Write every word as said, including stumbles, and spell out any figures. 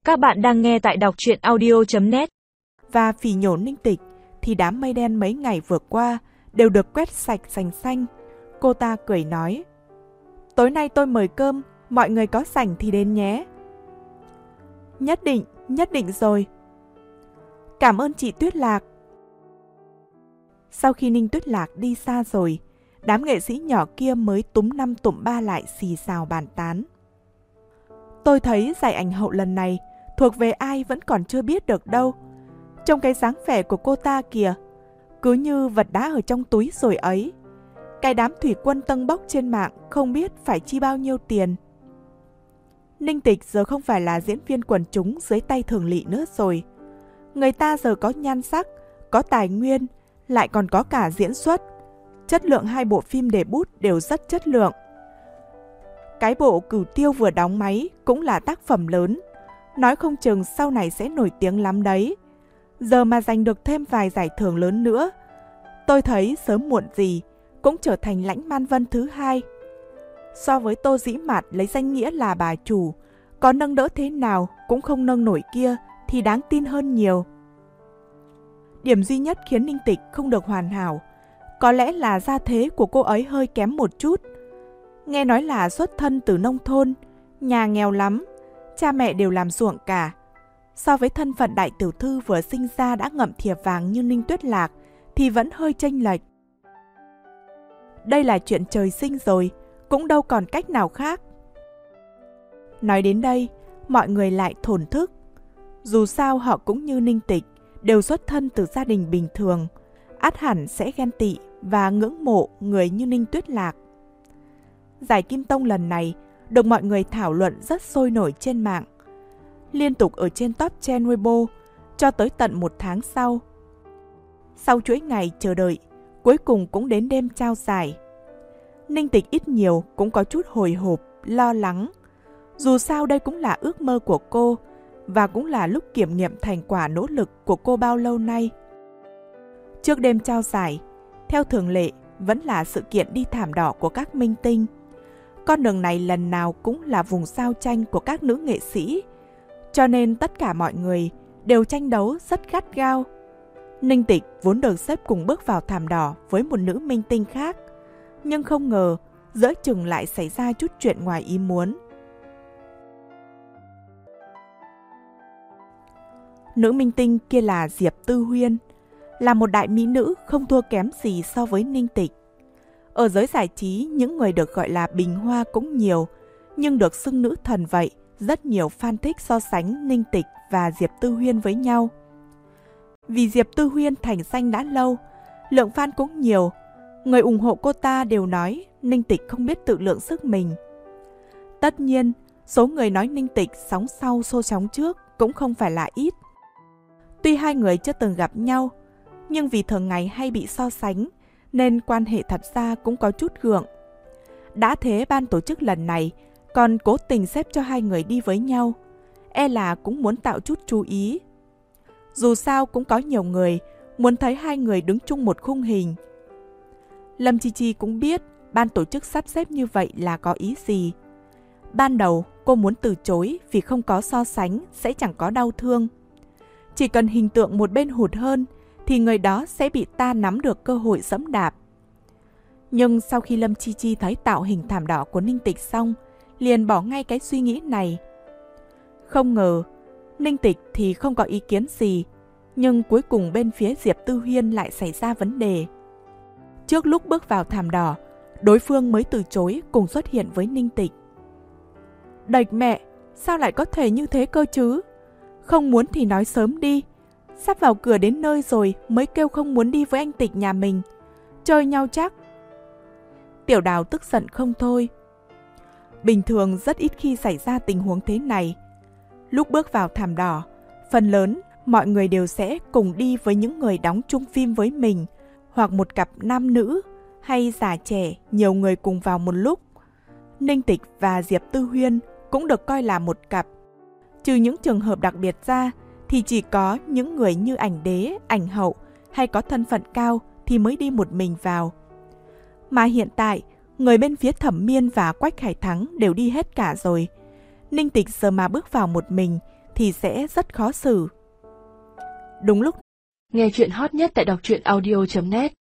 Các bạn đang nghe tại đọc truyện audio chấm net. Và phỉ nhổ Ninh Tịch thì đám mây đen mấy ngày vừa qua đều được quét sạch sành xanh. Cô ta cười nói: "Tối nay tôi mời cơm, mọi người có rảnh thì đến nhé." "Nhất định, nhất định rồi." "Cảm ơn chị Tuyết Lạc." Sau khi Ninh Tuyết Lạc đi xa rồi, đám nghệ sĩ nhỏ kia mới túm năm tụm ba lại xì xào bàn tán. "Tôi thấy giải ảnh hậu lần này thuộc về ai vẫn còn chưa biết được đâu. Trong cái dáng vẻ của cô ta kìa, cứ như vật đá ở trong túi rồi ấy. Cái đám thủy quân tâng bốc trên mạng không biết phải chi bao nhiêu tiền." Ninh Tịch giờ không phải là diễn viên quần chúng dưới tay Thường Lị nữa rồi. Người ta giờ có nhan sắc, có tài nguyên, lại còn có cả diễn xuất. Chất lượng hai bộ phim để bút đều rất chất lượng. Cái bộ Cửu Tiêu vừa đóng máy cũng là tác phẩm lớn. Nói không chừng sau này sẽ nổi tiếng lắm đấy. Giờ mà giành được thêm vài giải thưởng lớn nữa, tôi thấy sớm muộn gì cũng trở thành Lãnh Man Vân thứ hai. So với Tô Dĩ Mạt lấy danh nghĩa là bà chủ, có nâng đỡ thế nào cũng không nâng nổi kia thì đáng tin hơn nhiều. Điểm duy nhất khiến Ninh Tịch không được hoàn hảo có lẽ là gia thế của cô ấy hơi kém một chút. Nghe nói là xuất thân từ nông thôn, nhà nghèo lắm, cha mẹ đều làm ruộng cả. So với thân phận đại tiểu thư vừa sinh ra đã ngậm thìa vàng như Ninh Tuyết Lạc thì vẫn hơi chênh lệch. Đây là chuyện trời sinh rồi, cũng đâu còn cách nào khác. Nói đến đây, mọi người lại thổn thức. Dù sao họ cũng như Ninh Tịch, đều xuất thân từ gia đình bình thường, ắt hẳn sẽ ghen tị và ngưỡng mộ người như Ninh Tuyết Lạc. Giải Kim Tông lần này được mọi người thảo luận rất sôi nổi trên mạng, liên tục ở trên top trend Weibo cho tới tận một tháng sau. Sau chuỗi ngày chờ đợi, cuối cùng cũng đến đêm trao giải. Ninh Tịch ít nhiều cũng có chút hồi hộp, lo lắng. Dù sao đây cũng là ước mơ của cô, và cũng là lúc kiểm nghiệm thành quả nỗ lực của cô bao lâu nay. Trước đêm trao giải, theo thường lệ vẫn là sự kiện đi thảm đỏ của các minh tinh. Con đường này lần nào cũng là vùng sao tranh của các nữ nghệ sĩ, cho nên tất cả mọi người đều tranh đấu rất gắt gao. Ninh Tịch vốn được xếp cùng bước vào thảm đỏ với một nữ minh tinh khác, nhưng không ngờ giữa chừng lại xảy ra chút chuyện ngoài ý muốn. Nữ minh tinh kia là Diệp Tư Huyên, là một đại mỹ nữ không thua kém gì so với Ninh Tịch. Ở giới giải trí, những người được gọi là bình hoa cũng nhiều, nhưng được xưng nữ thần vậy, rất nhiều fan thích so sánh Ninh Tịch và Diệp Tư Huyên với nhau. Vì Diệp Tư Huyên thành danh đã lâu, lượng fan cũng nhiều, người ủng hộ cô ta đều nói Ninh Tịch không biết tự lượng sức mình. Tất nhiên, số người nói Ninh Tịch sóng sau xô sóng trước cũng không phải là ít. Tuy hai người chưa từng gặp nhau, nhưng vì thường ngày hay bị so sánh, nên quan hệ thật ra cũng có chút gượng. Đã thế ban tổ chức lần này còn cố tình xếp cho hai người đi với nhau, e là cũng muốn tạo chút chú ý. Dù sao cũng có nhiều người muốn thấy hai người đứng chung một khung hình. Lâm Chi Chi cũng biết ban tổ chức sắp xếp như vậy là có ý gì. Ban đầu cô muốn từ chối vì không có so sánh sẽ chẳng có đau thương. Chỉ cần hình tượng một bên hụt hơn thì người đó sẽ bị ta nắm được cơ hội giẫm đạp. Nhưng sau khi Lâm Chi Chi thấy tạo hình thảm đỏ của Ninh Tịch xong, liền bỏ ngay cái suy nghĩ này. Không ngờ, Ninh Tịch thì không có ý kiến gì, nhưng cuối cùng bên phía Diệp Tư Huyên lại xảy ra vấn đề. Trước lúc bước vào thảm đỏ, đối phương mới từ chối cùng xuất hiện với Ninh Tịch. Đạch mẹ, sao lại có thể như thế cơ chứ? Không muốn thì nói sớm đi. Sắp vào cửa đến nơi rồi mới kêu không muốn đi với anh Tịch nhà mình. Chơi nhau chắc. Tiểu Đào tức giận không thôi. Bình thường rất ít khi xảy ra tình huống thế này. Lúc bước vào thảm đỏ, phần lớn mọi người đều sẽ cùng đi với những người đóng chung phim với mình, hoặc một cặp nam nữ, hay già trẻ, nhiều người cùng vào một lúc. Ninh Tịch và Diệp Tư Huyên cũng được coi là một cặp. Trừ những trường hợp đặc biệt ra, thì chỉ có những người như ảnh đế, ảnh hậu hay có thân phận cao thì mới đi một mình vào. Mà hiện tại, người bên phía Thẩm Miên và Quách Khải Thắng đều đi hết cả rồi. Ninh Tịch giờ mà bước vào một mình thì sẽ rất khó xử. Đúng lúc nghe chuyện hot nhất tại đọc truyện audio chấm net